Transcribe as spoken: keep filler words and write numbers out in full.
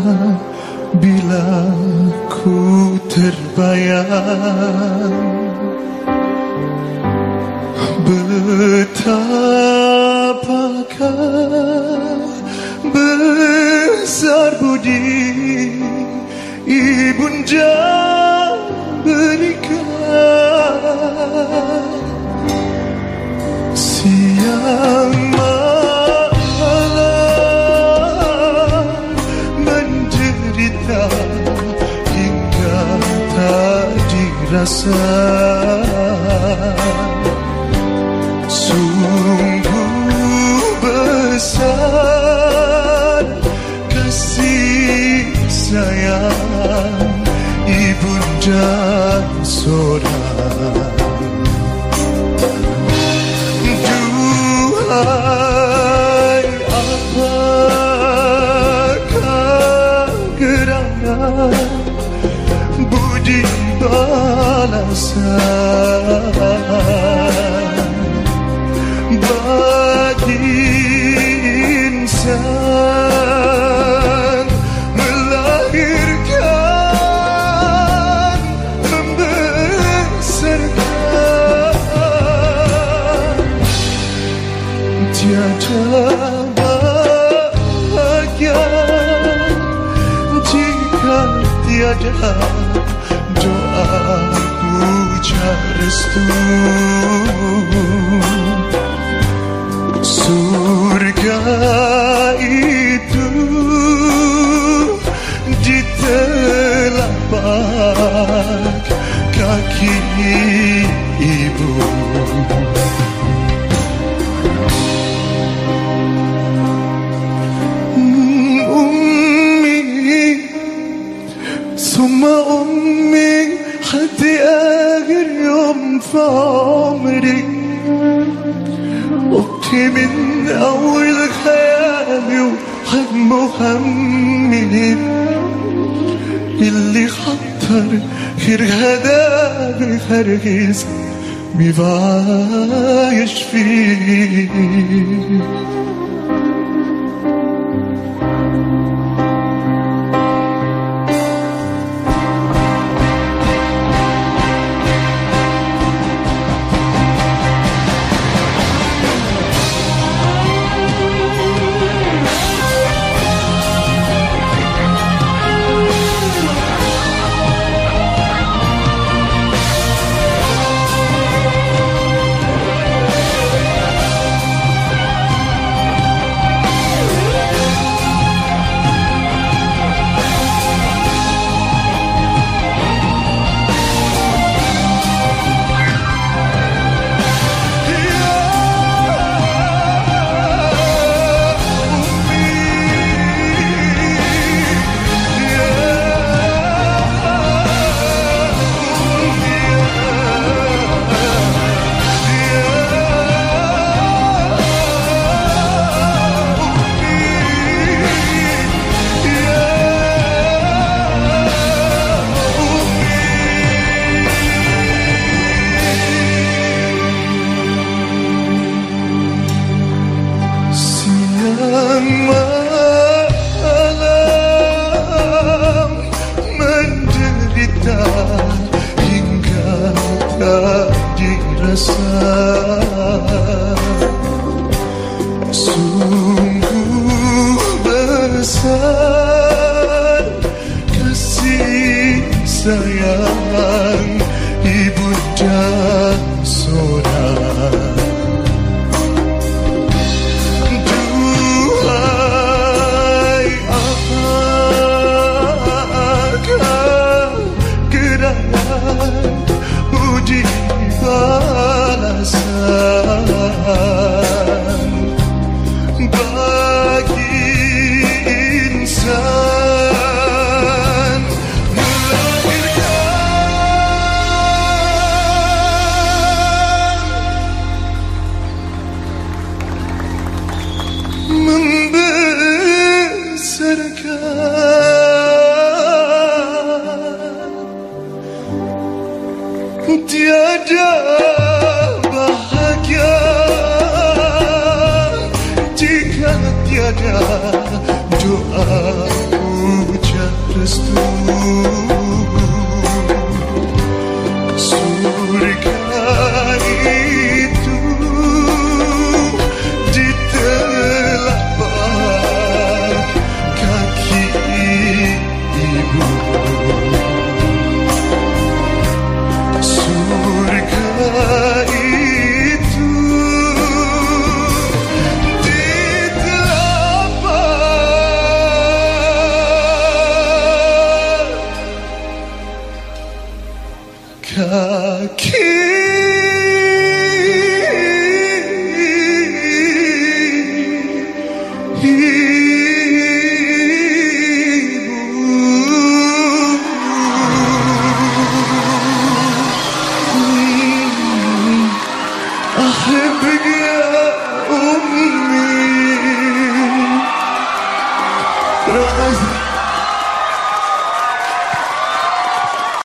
bila ku terbayang betapakah besar budi ibunda berikan. Siang malam menderita hingga tak dirasa. Sungguh besar kasih sayang ibunda seorang. Duhai, apakah gerangan budi balasan bagi insan melahirkan, membesarkan. Tiada bahagia jika tiada doa puja restu. Surga itu di telapak kaki ibu. Ummi, summa ummi, حتى آخر يوم في عمري. أبكي من أول خيالي وهم همي اللي خطر خير هذا بخرجز بيعيش فيه. Malam menderita hingga tak dirasa. Sungguh besar kasih sayang ibunda seorang. Budi balasan bagi insan melahirkan, membesarkan. Tiada bahagia jika tiada doa. restu. Surga itu di telapak kaki ibu. Surga itu di telapak kaki أحبك يا أمي.